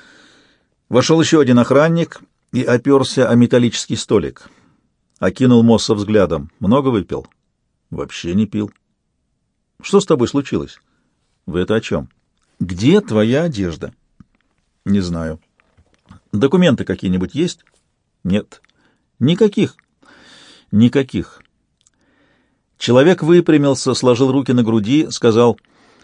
Вошел еще один охранник и оперся о металлический столик. Окинул Мосса взглядом. «Много выпил?» «Вообще не пил». «Что с тобой случилось?» «Вы это о чем?» «Где твоя одежда?» «Не знаю». «Документы какие-нибудь есть?» «Нет». «Никаких?» «Никаких». Человек выпрямился, сложил руки на груди, сказал: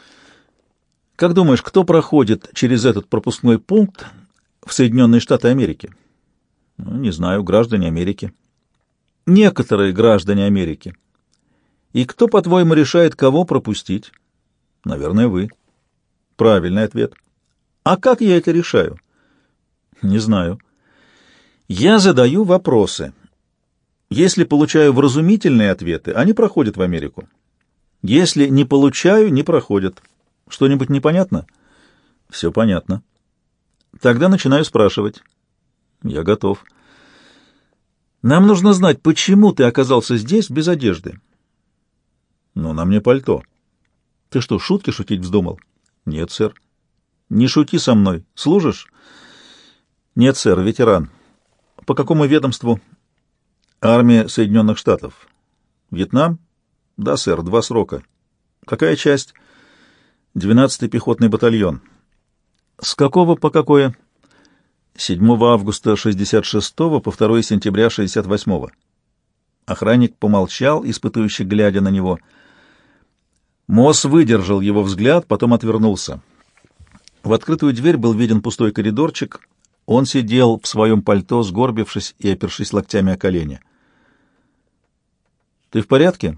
«Как думаешь, кто проходит через этот пропускной пункт в Соединенные Штаты Америки?» «Ну, не знаю, граждане Америки». «Некоторые граждане Америки». «И кто, по-твоему, решает, кого пропустить?» «Наверное, вы». «Правильный ответ». «А как я это решаю?» «Не знаю». «Я задаю вопросы. Если получаю вразумительные ответы, они проходят в Америку. Если не получаю, не проходят. Что-нибудь непонятно?» «Все понятно». «Тогда начинаю спрашивать». «Я готов». «Нам нужно знать, почему ты оказался здесь без одежды?» «Ну, на мне пальто». «Ты что, шутки шутить вздумал?» «Нет, сэр». «Не шути со мной. Служишь?» «Нет, сэр, ветеран». «По какому ведомству?» «Армия Соединенных Штатов». «Вьетнам?» «Да, сэр, два срока». «Какая часть?» «Двенадцатый пехотный батальон». «С какого по какое?» седьмого августа шестьдесят шестого по второе сентября шестьдесят восьмого. Охранник помолчал, испытующе глядя на него. Мосс выдержал его взгляд, потом отвернулся. В открытую дверь был виден пустой коридорчик. Он сидел в своем пальто, сгорбившись и опершись локтями о колени. «Ты в порядке?»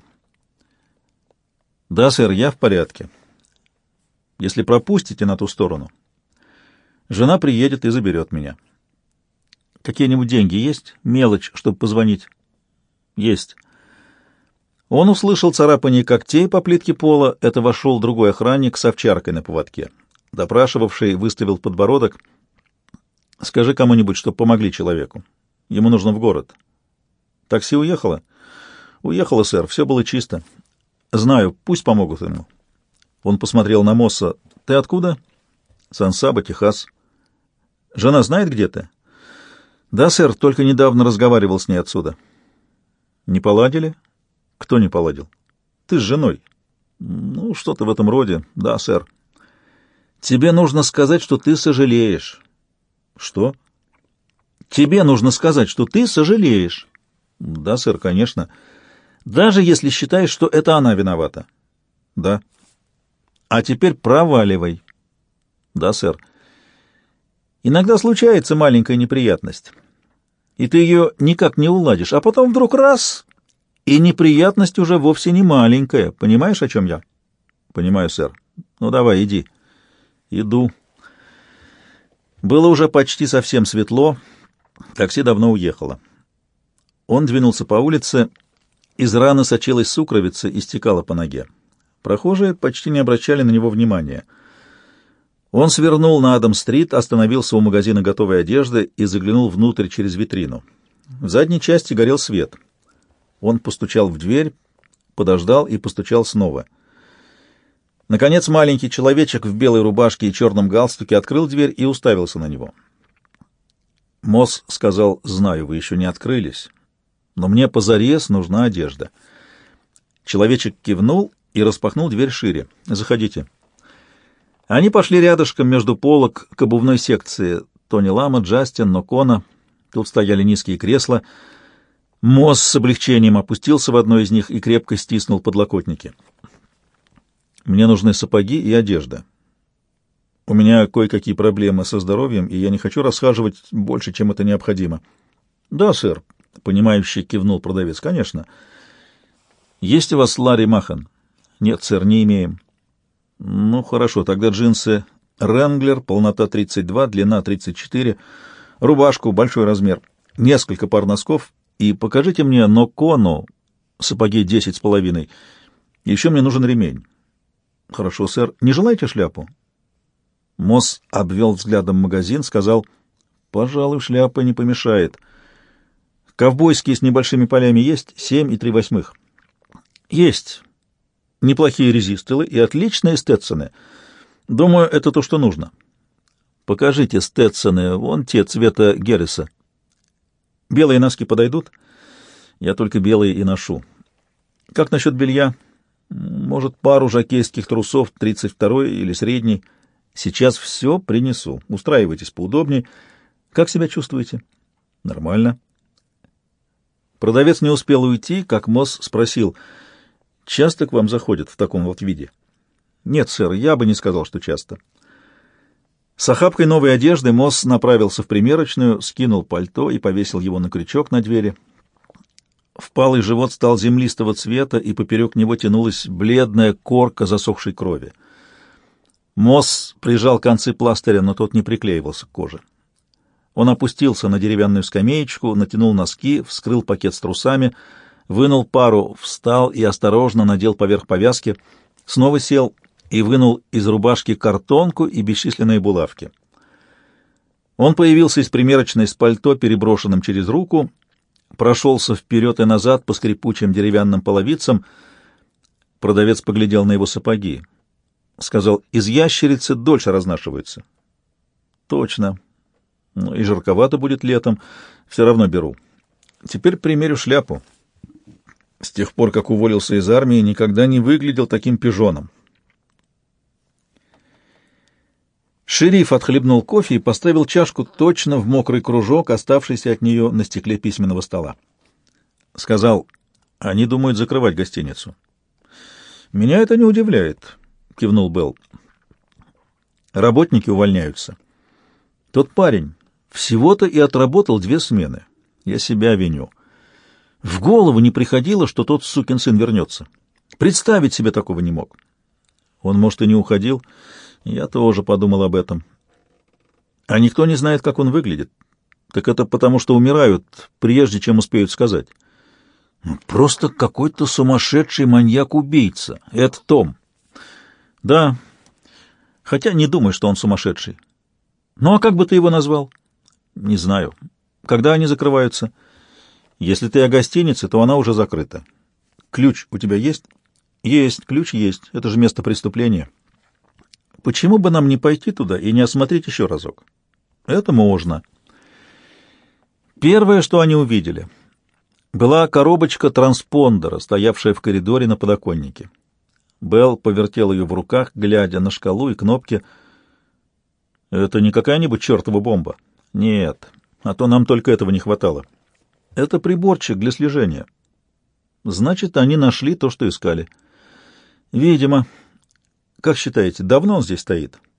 «Да, сэр, я в порядке. Если пропустите на ту сторону, жена приедет и заберет меня». «Какие-нибудь деньги есть? Мелочь, чтобы позвонить?» «Есть». Он услышал царапание когтей по плитке пола. Это вошел другой охранник с овчаркой на поводке. Допрашивавший выставил подбородок. «Скажи кому-нибудь, чтобы помогли человеку. Ему нужно в город». «Такси уехало?» «Уехало, сэр. Все было чисто». «Знаю. Пусть помогут ему». Он посмотрел на Мосса. «Ты откуда?» «Сан-Сабо, Техас». «Жена знает, где ты?» «Да, сэр. Только недавно разговаривал с ней отсюда». «Не поладили?» «Кто не поладил?» «Ты с женой». «Ну, что-то в этом роде. Да, сэр». «Тебе нужно сказать, что ты сожалеешь». «Что?» «Тебе нужно сказать, что ты сожалеешь». «Да, сэр, конечно». «Даже если считаешь, что это она виновата». «Да». «А теперь проваливай». Да, сэр. Иногда случается маленькая неприятность, и ты ее никак не уладишь, а потом вдруг раз, и неприятность уже вовсе не маленькая. Понимаешь, о чем я? Понимаю, сэр. Ну, давай, иди. Иду. Было уже почти совсем светло, такси давно уехало. Он двинулся по улице, из раны сочилась сукровица и стекала по ноге. Прохожие почти не обращали на него внимания. Он свернул на Адам-стрит, остановился у магазина готовой одежды и заглянул внутрь через витрину. В задней части горел свет. Он постучал в дверь, подождал и постучал снова. Наконец маленький человечек в белой рубашке и черном галстуке открыл дверь и уставился на него. Мосс сказал: «Знаю, вы еще не открылись, но мне позарез нужна одежда». Человечек кивнул и распахнул дверь шире. «Заходите». Они пошли рядышком между полок к обувной секции. Тони Лама, Джастин, Нокона. Тут стояли низкие кресла. Мосс с облегчением опустился в одно из них и крепко стиснул подлокотники. «Мне нужны сапоги и одежда. У меня кое-какие проблемы со здоровьем, и я не хочу расхаживать больше, чем это необходимо». «Да, сэр», — понимающе кивнул продавец. «Конечно. Есть у вас Ларри Махан?» «Нет, сэр, не имеем». «Ну, хорошо, тогда джинсы Wrangler, полнота тридцать два, длина тридцать четыре, рубашку, большой размер, несколько пар носков, и покажите мне Нокону, сапоги десять с половиной. Еще мне нужен ремень». «Хорошо, сэр. Не желаете шляпу?» Мосс обвел взглядом магазин, сказал: «Пожалуй, шляпа не помешает. Ковбойские с небольшими полями есть? Семь и три восьмых». «Есть. Неплохие резистылы и отличные стетсоны. Думаю, это то, что нужно». «Покажите стетсоны, вон те цвета Герриса». «Белые носки подойдут?» «Я только белые и ношу». «Как насчет белья?» «Может, пару жокейских трусов, тридцать второй или средний?» «Сейчас все принесу. Устраивайтесь поудобнее. Как себя чувствуете?» «Нормально». Продавец не успел уйти, как Мосс спросил: «Часто к вам заходят в таком вот виде?» «Нет, сэр, я бы не сказал, что часто». С охапкой новой одежды Мосс направился в примерочную, скинул пальто и повесил его на крючок на двери. Впалый живот стал землистого цвета, и поперек него тянулась бледная корка засохшей крови. Мосс прижал концы пластыря, но тот не приклеивался к коже. Он опустился на деревянную скамеечку, натянул носки, вскрыл пакет с трусами, вынул пару, встал и осторожно надел поверх повязки, снова сел и вынул из рубашки картонку и бесчисленные булавки. Он появился из примерочной с пальто, переброшенным через руку, прошелся вперед и назад по скрипучим деревянным половицам. Продавец поглядел на его сапоги. Сказал: «Из ящерицы дольше разнашиваются». «Точно. Ну, и жарковато будет летом. Все равно беру. Теперь примерю шляпу. С тех пор, как уволился из армии, никогда не выглядел таким пижоном». Шериф отхлебнул кофе и поставил чашку точно в мокрый кружок, оставшийся от нее на стекле письменного стола. Сказал: «Они думают закрывать гостиницу». «Меня это не удивляет», — кивнул Белл. «Работники увольняются. Тот парень всего-то и отработал две смены. Я себя виню. В голову не приходило, что тот сукин сын вернется. Представить себе такого не мог. Он, может, и не уходил. Я тоже подумал об этом. А никто не знает, как он выглядит. Так это потому, что умирают, прежде чем успеют сказать. Просто какой-то сумасшедший маньяк-убийца. Это Том. Да, хотя не думаю, что он сумасшедший. Ну, а как бы ты его назвал? Не знаю. Когда они закрываются? Если ты о гостинице, то она уже закрыта. Ключ у тебя есть? Есть, ключ есть. Это же место преступления. Почему бы нам не пойти туда и не осмотреть еще разок? Это можно. Первое, что они увидели, была коробочка транспондера, стоявшая в коридоре на подоконнике. Белл повертел ее в руках, глядя на шкалу и кнопки. Это не какая-нибудь чертова бомба? Нет, а то нам только этого не хватало. Это приборчик для слежения. Значит, они нашли то, что искали. Видимо. Как считаете, давно он здесь стоит?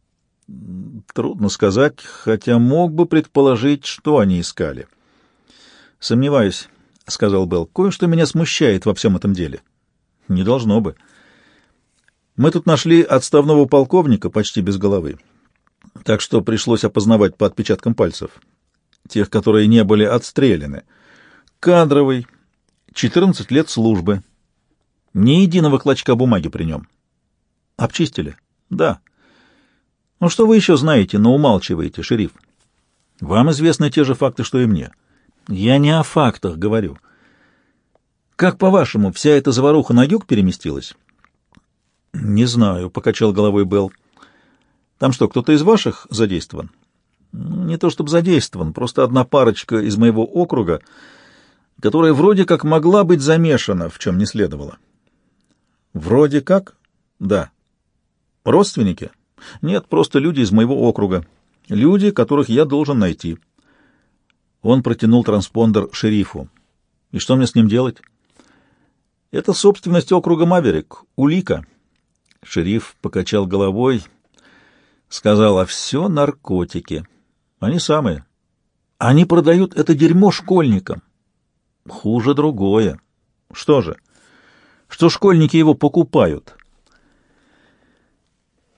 Трудно сказать, хотя мог бы предположить, что они искали. Сомневаюсь, — сказал Белл. Кое-что меня смущает во всем этом деле. Не должно бы. Мы тут нашли отставного полковника почти без головы, так что пришлось опознавать по отпечаткам пальцев. Тех, которые не были отстреляны. Кадровый, четырнадцать лет службы. Ни единого клочка бумаги при нем. Обчистили? Да. Ну что вы еще знаете, но умалчиваете, шериф? Вам известны те же факты, что и мне. Я не о фактах говорю. Как, по-вашему, вся эта заваруха на юг переместилась? Не знаю, — покачал головой Белл. Там что, кто-то из ваших задействован? Не то чтобы задействован, просто одна парочка из моего округа, которая вроде как могла быть замешана, в чем не следовало. Вроде как? Да. Родственники? Нет, просто люди из моего округа. Люди, которых я должен найти. Он протянул транспондер шерифу. И что мне с ним делать? Это собственность округа Маверик, улика. Шериф покачал головой, сказал: а все наркотики. Они самые. Они продают это дерьмо школьникам. Хуже другое. Что же? Что школьники его покупают.